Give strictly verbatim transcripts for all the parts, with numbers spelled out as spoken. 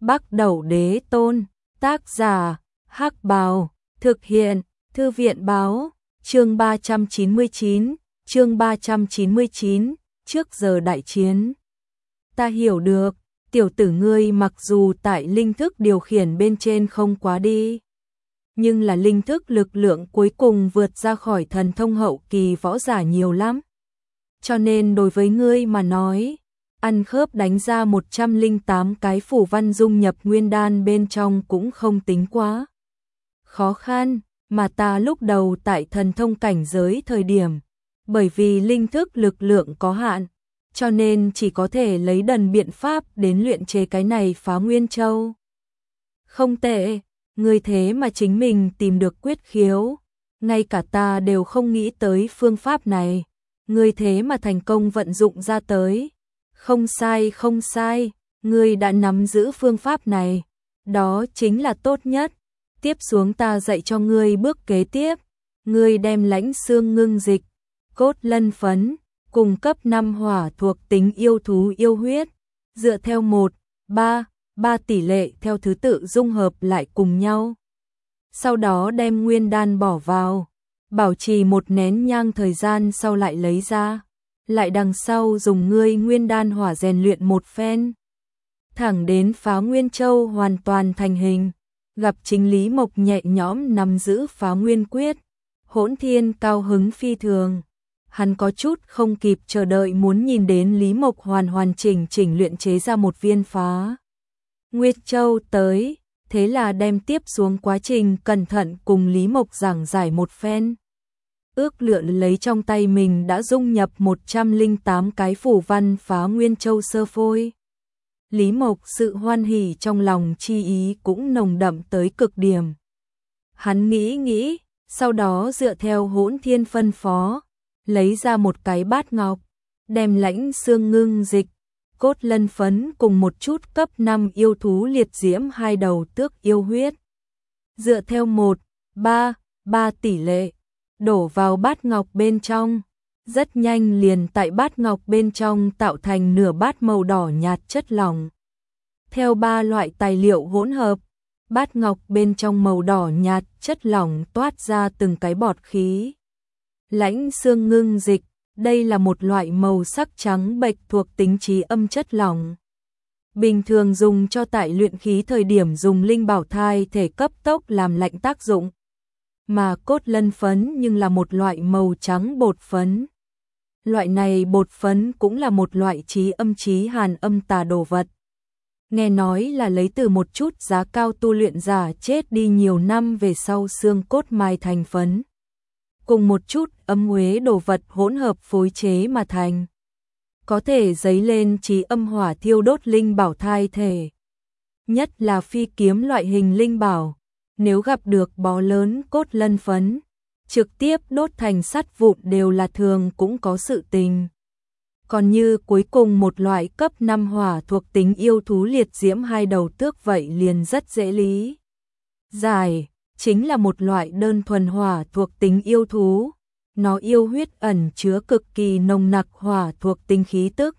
Bắc Đẩu Đế Tôn, tác giả, Hắc Bào, thực hiện, Thư viện báo, chương ba trăm chín mươi chín, chương ba trăm chín mươi chín, trước giờ đại chiến. Ta hiểu được, tiểu tử ngươi mặc dù tại linh thức điều khiển bên trên không quá đi, nhưng là linh thức lực lượng cuối cùng vượt ra khỏi thần thông hậu kỳ võ giả nhiều lắm. Cho nên đối với ngươi mà nói, ăn khớp đánh ra một trăm lẻ tám cái phủ văn dung nhập nguyên đan bên trong cũng không tính quá khó khăn, mà ta lúc đầu tại thần thông cảnh giới thời điểm, bởi vì linh thức lực lượng có hạn, cho nên chỉ có thể lấy đần biện pháp đến luyện chế cái này Phá Nguyên Châu. Không tệ, ngươi thế mà chính mình tìm được quyết khiếu, ngay cả ta đều không nghĩ tới phương pháp này, ngươi thế mà thành công vận dụng ra tới. Không sai, không sai, ngươi đã nắm giữ phương pháp này, đó chính là tốt nhất. Tiếp xuống ta dạy cho ngươi bước kế tiếp, ngươi đem lãnh xương ngưng dịch, cốt lân phấn, cùng cấp năm hỏa thuộc tính yêu thú yêu huyết, dựa theo một, ba, ba tỷ lệ theo thứ tự dung hợp lại cùng nhau. Sau đó đem nguyên đan bỏ vào, bảo trì một nén nhang thời gian sau lại lấy ra. Lại đằng sau dùng ngươi nguyên đan hỏa rèn luyện một phen. Thẳng đến Phá Nguyên Châu hoàn toàn thành hình, gặp chính Lý Mộc nhẹ nhõm nắm giữ Phá Nguyên Quyết. Hỗn Thiên cao hứng phi thường, hắn có chút không kịp chờ đợi muốn nhìn đến Lý Mộc hoàn hoàn chỉnh chỉnh luyện chế ra một viên Phá Nguyệt Châu tới, thế là đem tiếp xuống quá trình cẩn thận cùng Lý Mộc giảng giải một phen. Ước lượng lấy trong tay mình đã dung nhập một trăm lẻ tám cái phủ văn Phá Nguyên Châu sơ phôi. Lý Mộc sự hoan hỉ trong lòng chi ý cũng nồng đậm tới cực điểm. Hắn nghĩ nghĩ, sau đó dựa theo Hỗn Thiên phân phó, lấy ra một cái bát ngọc, đem lãnh xương ngưng dịch, cốt lân phấn cùng một chút cấp năm yêu thú liệt diễm hai đầu tước yêu huyết. Dựa theo một, ba, ba tỷ lệ. Đổ vào bát ngọc bên trong, rất nhanh liền tại bát ngọc bên trong tạo thành nửa bát màu đỏ nhạt chất lỏng. Theo ba loại tài liệu hỗn hợp, bát ngọc bên trong màu đỏ nhạt chất lỏng toát ra từng cái bọt khí. Lãnh xương ngưng dịch, đây là một loại màu sắc trắng bệch thuộc tính trí âm chất lỏng. Bình thường dùng cho tại luyện khí thời điểm dùng linh bảo thai thể cấp tốc làm lạnh tác dụng. Mà cốt lân phấn nhưng là một loại màu trắng bột phấn. Loại này bột phấn cũng là một loại trí âm trí hàn âm tà đồ vật. Nghe nói là lấy từ một chút giá cao tu luyện giả chết đi nhiều năm về sau xương cốt mai thành phấn. Cùng một chút âm uế đồ vật hỗn hợp phối chế mà thành. Có thể dấy lên trí âm hỏa thiêu đốt linh bảo thai thể. Nhất là phi kiếm loại hình linh bảo. Nếu gặp được bó lớn cốt lân phấn, trực tiếp đốt thành sắt vụn đều là thường cũng có sự tình. Còn như cuối cùng một loại cấp năm hỏa thuộc tính yêu thú liệt diễm hai đầu tước vậy liền rất dễ lý. Giải, chính là một loại đơn thuần hỏa thuộc tính yêu thú. Nó yêu huyết ẩn chứa cực kỳ nồng nặc hỏa thuộc tính khí tức.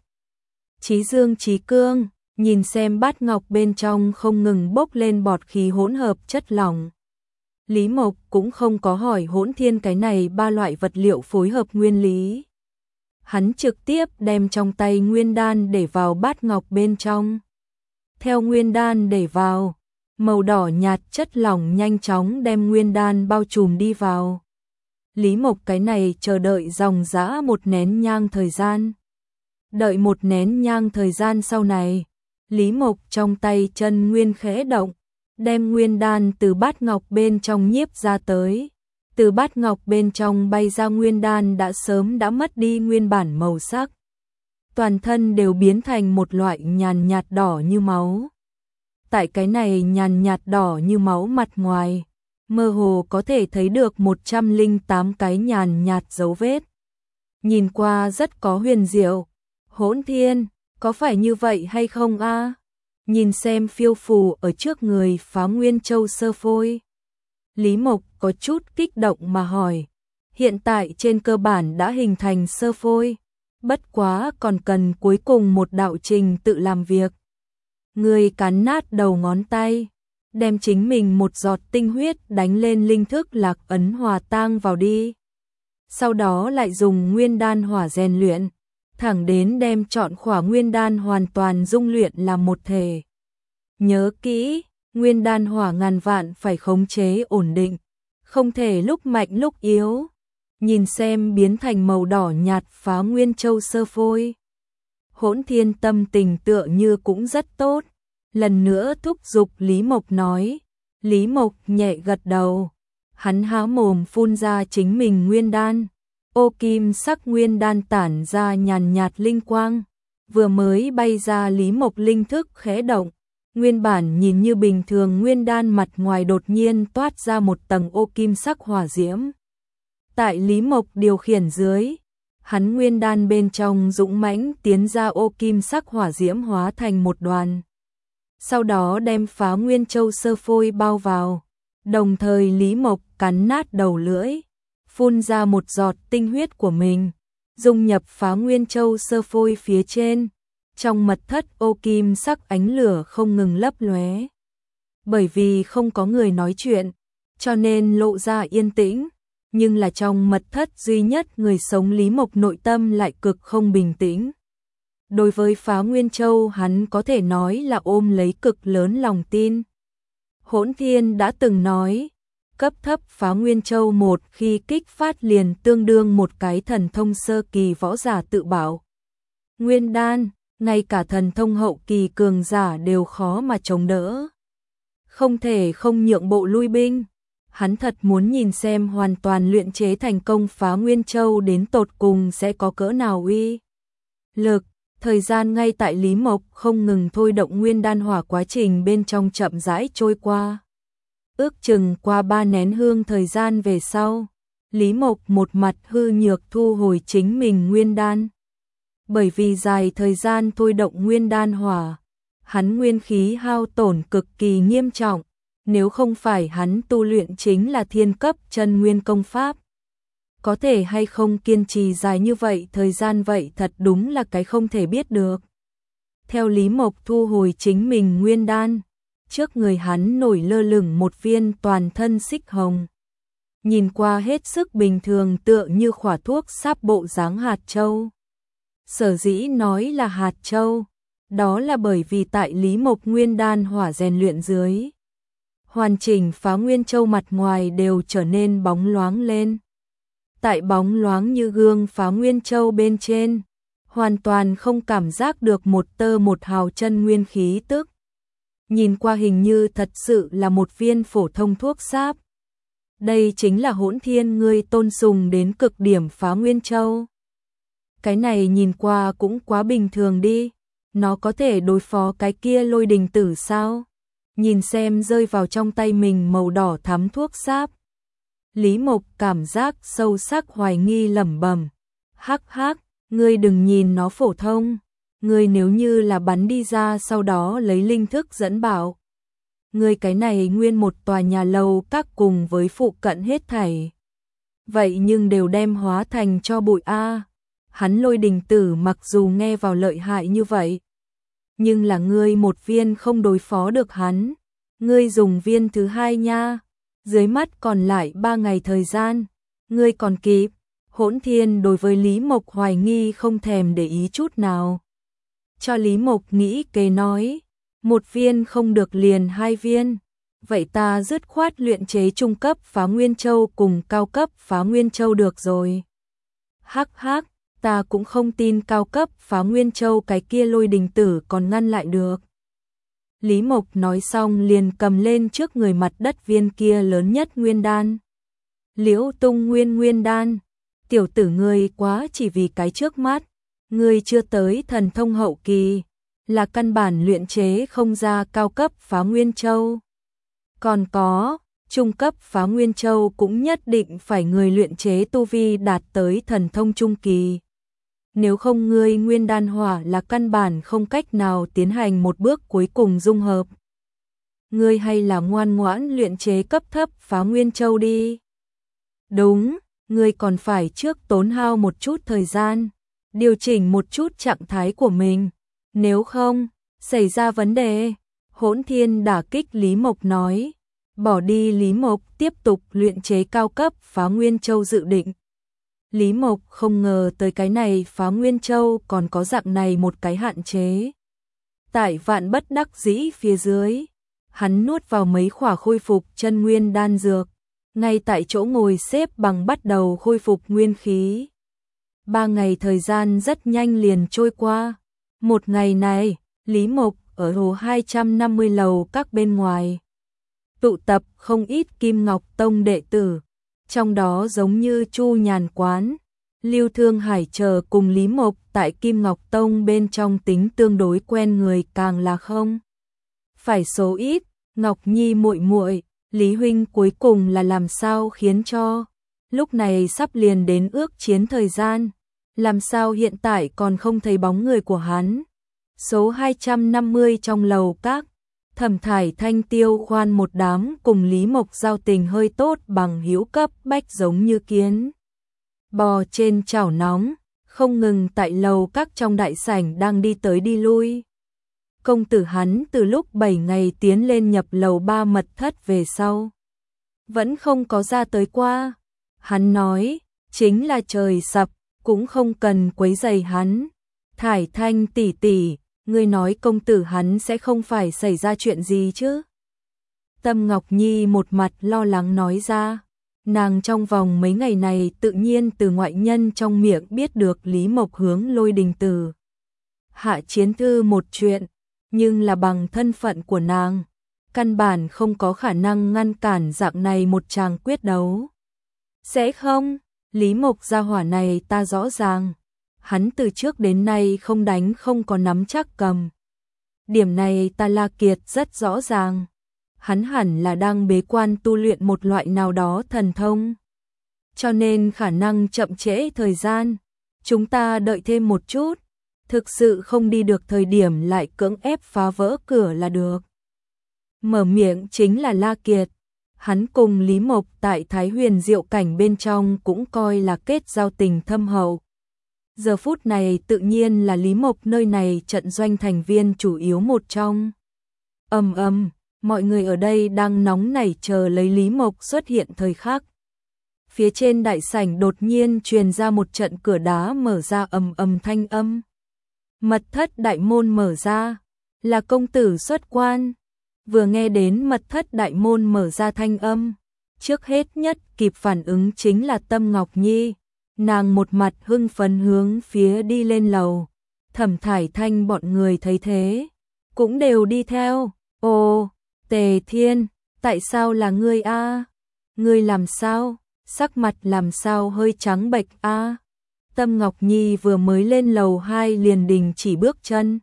Chí dương chí cương. Nhìn xem bát ngọc bên trong không ngừng bốc lên bọt khí hỗn hợp chất lỏng. Lý Mộc cũng không có hỏi Hỗn Thiên cái này ba loại vật liệu phối hợp nguyên lý. Hắn trực tiếp đem trong tay nguyên đan để vào bát ngọc bên trong. Theo nguyên đan để vào, màu đỏ nhạt chất lỏng nhanh chóng đem nguyên đan bao trùm đi vào. Lý Mộc cái này chờ đợi dòng dã một nén nhang thời gian. Đợi một nén nhang thời gian sau này. Lý Mộc trong tay chân nguyên khẽ động, đem nguyên đan từ bát ngọc bên trong nhiếp ra tới. Từ bát ngọc bên trong bay ra nguyên đan đã sớm đã mất đi nguyên bản màu sắc. Toàn thân đều biến thành một loại nhàn nhạt đỏ như máu. Tại cái này nhàn nhạt đỏ như máu mặt ngoài, mơ hồ có thể thấy được một trăm lẻ tám cái nhàn nhạt dấu vết. Nhìn qua rất có huyền diệu. Hỗn Thiên, có phải như vậy hay không a? Nhìn xem phiêu phù ở trước người Phá Nguyên Châu sơ phôi. Lý Mộc có chút kích động mà hỏi. Hiện tại trên cơ bản đã hình thành sơ phôi. Bất quá còn cần cuối cùng một đạo trình tự làm việc. Ngươi cắn nát đầu ngón tay, đem chính mình một giọt tinh huyết đánh lên linh thức lạc ấn hòa tang vào đi. Sau đó lại dùng nguyên đan hỏa rèn luyện, thẳng đến đem trọn khỏa nguyên đan hoàn toàn dung luyện làm một thể. Nhớ kỹ, nguyên đan hỏa ngàn vạn phải khống chế ổn định, không thể lúc mạnh lúc yếu. Nhìn xem biến thành màu đỏ nhạt phá nguyên châu sơ phôi. Hỗn Thiên tâm tình tựa như cũng rất tốt. Lần nữa thúc giục Lý Mộc nói. Lý Mộc nhẹ gật đầu. Hắn há mồm phun ra chính mình nguyên đan. Ô kim sắc nguyên đan tản ra nhàn nhạt linh quang. Vừa mới bay ra Lý Mộc linh thức khẽ động. Nguyên bản nhìn như bình thường nguyên đan mặt ngoài đột nhiên toát ra một tầng ô kim sắc hỏa diễm. Tại Lý Mộc điều khiển dưới, hắn nguyên đan bên trong dũng mãnh tiến ra ô kim sắc hỏa diễm hóa thành một đoàn. Sau đó đem phá nguyên châu sơ phôi bao vào, đồng thời Lý Mộc cắn nát đầu lưỡi, phun ra một giọt tinh huyết của mình, dung nhập phá nguyên châu sơ phôi phía trên. Trong mật thất ô kim sắc ánh lửa không ngừng lấp lóe. Bởi vì không có người nói chuyện, cho nên lộ ra yên tĩnh. Nhưng là trong mật thất duy nhất người sống Lý Mộc nội tâm lại cực không bình tĩnh. Đối với phá nguyên châu hắn có thể nói là ôm lấy cực lớn lòng tin. Hỗn Thiên đã từng nói, cấp thấp phá nguyên châu một khi kích phát liền tương đương một cái thần thông sơ kỳ võ giả tự bảo. Nguyên đan, ngay cả thần thông hậu kỳ cường giả đều khó mà chống đỡ. Không thể không nhượng bộ lui binh. Hắn thật muốn nhìn xem hoàn toàn luyện chế thành công phá nguyên châu đến tột cùng sẽ có cỡ nào uy lực. Thời gian ngay tại Lý Mộc không ngừng thôi động nguyên đan hỏa quá trình bên trong chậm rãi trôi qua. Ước chừng qua ba nén hương thời gian về sau, Lý Mộc một mặt hư nhược thu hồi chính mình nguyên đan. Bởi vì dài thời gian thôi động nguyên đan hỏa, hắn nguyên khí hao tổn cực kỳ nghiêm trọng. Nếu không phải hắn tu luyện chính là thiên cấp chân nguyên công pháp, có thể hay không kiên trì dài như vậy thời gian vậy thật đúng là cái không thể biết được. Theo Lý Mộc thu hồi chính mình nguyên đan, trước người hắn nổi lơ lửng một viên toàn thân xích hồng. Nhìn qua hết sức bình thường tựa như khỏa thuốc sáp bộ dáng hạt châu. Sở dĩ nói là hạt châu, đó là bởi vì tại Lý Mộc nguyên đan hỏa rèn luyện dưới. Hoàn chỉnh phá nguyên châu mặt ngoài đều trở nên bóng loáng lên. Tại bóng loáng như gương phá nguyên châu bên trên, hoàn toàn không cảm giác được một tơ một hào chân nguyên khí tức. Nhìn qua hình như thật sự là một viên phổ thông thuốc sáp. Đây chính là Hỗn Thiên ngươi tôn sùng đến cực điểm phá nguyên châu. Cái này nhìn qua cũng quá bình thường đi, nó có thể đối phó cái kia Lôi Đình Tử sao? Nhìn xem rơi vào trong tay mình màu đỏ thắm thuốc sáp. Lý Mộc cảm giác sâu sắc hoài nghi lẩm bẩm. Hắc hắc, ngươi đừng nhìn nó phổ thông. Ngươi nếu như là bắn đi ra sau đó lấy linh thức dẫn bảo. Ngươi cái này nguyên một tòa nhà lầu các cùng với phụ cận hết thảy. Vậy nhưng đều đem hóa thành cho bụi a. Hắn Lôi Đình Tử mặc dù nghe vào lợi hại như vậy, nhưng là ngươi một viên không đối phó được hắn, ngươi dùng viên thứ hai nha, dưới mắt còn lại ba ngày thời gian, ngươi còn kịp. Hỗn Thiên đối với Lý Mộc hoài nghi không thèm để ý chút nào. Cho Lý Mộc nghĩ kế nói, một viên không được liền hai viên, vậy ta dứt khoát luyện chế trung cấp phá nguyên châu cùng cao cấp phá nguyên châu được rồi. Hắc hắc, ta cũng không tin cao cấp phá nguyên châu cái kia Lôi Đình Tử còn ngăn lại được. Lý Mộc nói xong liền cầm lên trước người mặt đất viên kia lớn nhất nguyên đan. Liễu Tung Nguyên nguyên đan, tiểu tử ngươi quá chỉ vì cái trước mắt, ngươi chưa tới thần thông hậu kỳ, là căn bản luyện chế không ra cao cấp phá nguyên châu. Còn có, trung cấp phá nguyên châu cũng nhất định phải người luyện chế tu vi đạt tới thần thông trung kỳ. Nếu không ngươi nguyên đan hỏa là căn bản không cách nào tiến hành một bước cuối cùng dung hợp. Ngươi hay là ngoan ngoãn luyện chế cấp thấp phá nguyên châu đi. Đúng, ngươi còn phải trước tốn hao một chút thời gian, điều chỉnh một chút trạng thái của mình. Nếu không, Xảy ra vấn đề, Hỗn Thiên đả kích Lý Mộc nói. Bỏ đi Lý Mộc tiếp tục luyện chế cao cấp Phá Nguyên Châu dự định. Lý Mộc không ngờ tới cái này Phá Nguyên Châu còn có dạng này một cái hạn chế. Tại vạn bất đắc dĩ phía dưới, hắn nuốt vào mấy khỏa khôi phục chân nguyên đan dược, ngay tại chỗ ngồi xếp bằng bắt đầu khôi phục nguyên khí. Ba ngày thời gian rất nhanh liền trôi qua. Một ngày này, Lý Mộc ở hồ hai trăm năm mươi lầu các bên ngoài tụ tập không ít Kim Ngọc Tông đệ tử, trong đó giống như Chu Nhàn Quán, Lưu Thương Hải chờ cùng Lý Mộc tại Kim Ngọc Tông bên trong tính tương đối quen người càng là không phải số ít. Ngọc Nhi muội muội, Lý huynh cuối cùng là làm sao khiến cho lúc này sắp liền đến ước chiến thời gian, làm sao hiện tại còn không thấy bóng người của hắn. Số hai trăm năm mươi trong lầu các, Thẩm Thải Thanh Tiêu Khoan một đám cùng Lý Mộc giao tình hơi tốt bằng hữu cấp bách giống như kiến bò trên chảo nóng, không ngừng tại lầu các trong đại sảnh đang đi tới đi lui. Công tử hắn từ lúc bảy ngày tiến lên nhập lầu ba mật thất về sau, vẫn không có ra tới qua. Hắn nói, chính là trời sập, cũng không cần quấy rầy hắn. Thải Thanh tỷ tỷ, ngươi nói công tử hắn sẽ không phải xảy ra chuyện gì chứ? Tâm Ngọc Nhi một mặt lo lắng nói ra. Nàng trong vòng mấy ngày này tự nhiên từ ngoại nhân trong miệng biết được Lý Mộc hướng Lôi Đình Tử hạ chiến thư một chuyện, nhưng là bằng thân phận của nàng, căn bản không có khả năng ngăn cản dạng này một tràng quyết đấu. Sẽ không, Lý Mộc gia hỏa này ta rõ ràng, hắn từ trước đến nay không đánh không có nắm chắc cầm. Điểm này ta La Kiệt rất rõ ràng. Hắn hẳn là đang bế quan tu luyện một loại nào đó thần thông, cho nên khả năng chậm trễ thời gian. Chúng ta đợi thêm một chút, thực sự không đi được thời điểm lại cưỡng ép phá vỡ cửa là được. Mở miệng chính là La Kiệt. Hắn cùng Lý Mộc tại Thái Huyền Diệu Cảnh bên trong cũng coi là kết giao tình thâm hậu. Giờ phút này tự nhiên là Lý Mộc nơi này trận doanh thành viên chủ yếu một trong. Ầm ầm, mọi người ở đây đang nóng nảy chờ lấy Lý Mộc xuất hiện thời khắc. Phía trên đại sảnh đột nhiên truyền ra một trận cửa đá mở ra ầm ầm thanh âm. Mật thất đại môn mở ra, là công tử xuất quan. Vừa nghe đến mật thất đại môn mở ra thanh âm, trước hết nhất kịp phản ứng chính là Tâm Ngọc Nhi. Nàng một mặt hưng phấn hướng phía đi lên lầu. Thẩm Thải Thanh bọn người thấy thế, cũng đều đi theo. Ồ, Tề Thiên, tại sao là ngươi a? Ngươi làm sao? Sắc mặt làm sao hơi trắng bệch a? Tâm Ngọc Nhi vừa mới lên lầu hai liền đình chỉ bước chân.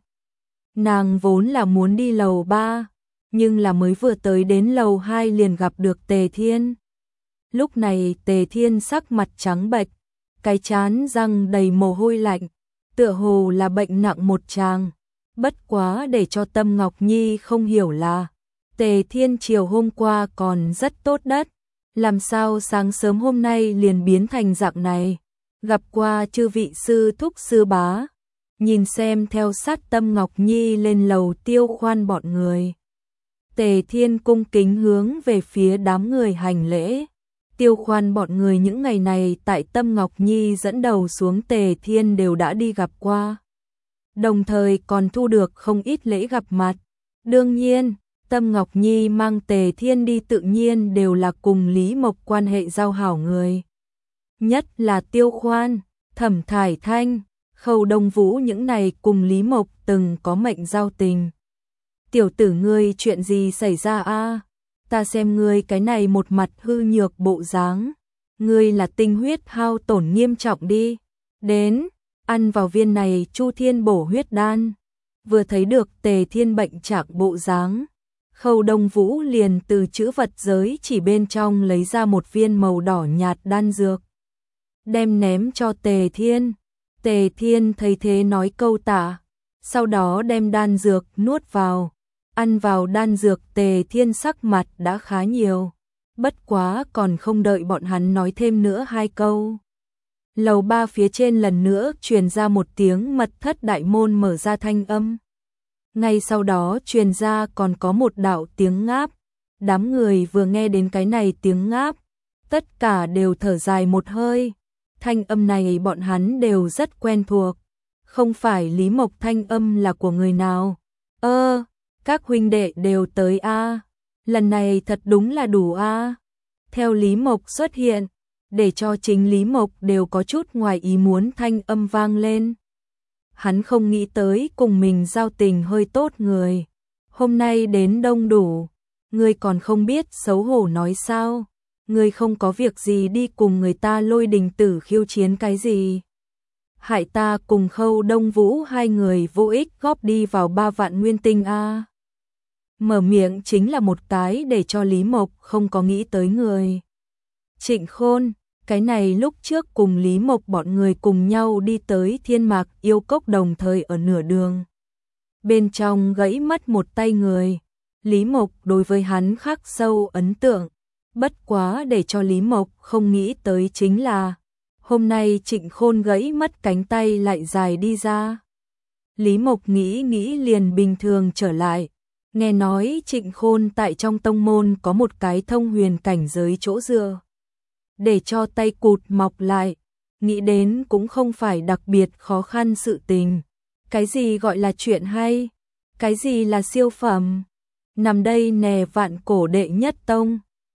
Nàng vốn là muốn đi lầu ba, nhưng là mới vừa tới đến lầu hai liền gặp được Tề Thiên. Lúc này Tề Thiên sắc mặt trắng bệch, cái trán răng đầy mồ hôi lạnh, tựa hồ là bệnh nặng một tràng. Bất quá để cho Tâm Ngọc Nhi không hiểu là Tề Thiên chiều hôm qua còn rất tốt đất, làm sao sáng sớm hôm nay liền biến thành dạng này. Gặp qua chư vị sư thúc sư bá, nhìn xem theo sát Tâm Ngọc Nhi lên lầu Tiêu Khoan bọn người. Tề Thiên cung kính hướng về phía đám người hành lễ. Tiêu Khoan bọn người những ngày này tại Tâm Ngọc Nhi dẫn đầu xuống Tề Thiên đều đã đi gặp qua, đồng thời còn thu được không ít lễ gặp mặt. Đương nhiên, Tâm Ngọc Nhi mang Tề Thiên đi tự nhiên đều là cùng Lý Mộc quan hệ giao hảo người. Nhất là Tiêu Khoan, Thẩm Thải Thanh, Khâu Đông Vũ những này cùng Lý Mộc từng có mệnh giao tình. Tiểu tử ngươi chuyện gì xảy ra a? Ta xem ngươi cái này một mặt hư nhược bộ dáng, ngươi là tinh huyết hao tổn nghiêm trọng đi. Đến, ăn vào viên này Chu Thiên bổ huyết đan. Vừa thấy được Tề Thiên bệnh trạng bộ dáng, Khâu Đông Vũ liền từ chữ vật giới chỉ bên trong lấy ra một viên màu đỏ nhạt đan dược, đem ném cho Tề Thiên. Tề Thiên thấy thế nói câu tạ, sau đó đem đan dược nuốt vào. Ăn vào đan dược Tề Thiên sắc mặt đã khá nhiều, bất quá còn không đợi bọn hắn nói thêm nữa hai câu. Lầu ba phía trên lần nữa truyền ra một tiếng mật thất đại môn mở ra thanh âm. Ngay sau đó truyền ra còn có một đạo tiếng ngáp. Đám người vừa nghe đến cái này tiếng ngáp, tất cả đều thở dài một hơi. Thanh âm này bọn hắn đều rất quen thuộc. Không phải Lý Mộc thanh âm là của người nào? Ơ, các huynh đệ đều tới a. Lần này thật đúng là đủ a. Theo Lý Mộc xuất hiện, để cho chính Lý Mộc đều có chút ngoài ý muốn thanh âm vang lên. Hắn không nghĩ tới cùng mình giao tình hơi tốt người. Hôm nay đến đông đủ, ngươi còn không biết xấu hổ nói sao? Ngươi không có việc gì đi cùng người ta Lôi Đình Tử khiêu chiến cái gì? Hại ta cùng Khâu Đông Vũ hai người vô ích góp đi vào ba vạn nguyên tinh a. Mở miệng chính là một cái để cho Lý Mộc không có nghĩ tới người. Trịnh Khôn, cái này lúc trước cùng Lý Mộc bọn người cùng nhau đi tới Thiên Mạc Yêu Cốc đồng thời ở nửa đường. Bên trong gãy mất một tay người. Lý Mộc đối với hắn khắc sâu ấn tượng. Bất quá để cho Lý Mộc không nghĩ tới chính là hôm nay Trịnh Khôn gãy mất cánh tay lại dài đi ra. Lý Mộc nghĩ nghĩ liền bình thường trở lại. Nghe nói Trịnh Khôn tại trong tông môn có một cái thông huyền cảnh giới chỗ dựa. Để cho tay cụt mọc lại, nghĩ đến cũng không phải đặc biệt khó khăn sự tình. Cái gì gọi là chuyện hay? Cái gì là siêu phẩm? Nằm đây nè vạn cổ đệ nhất tông.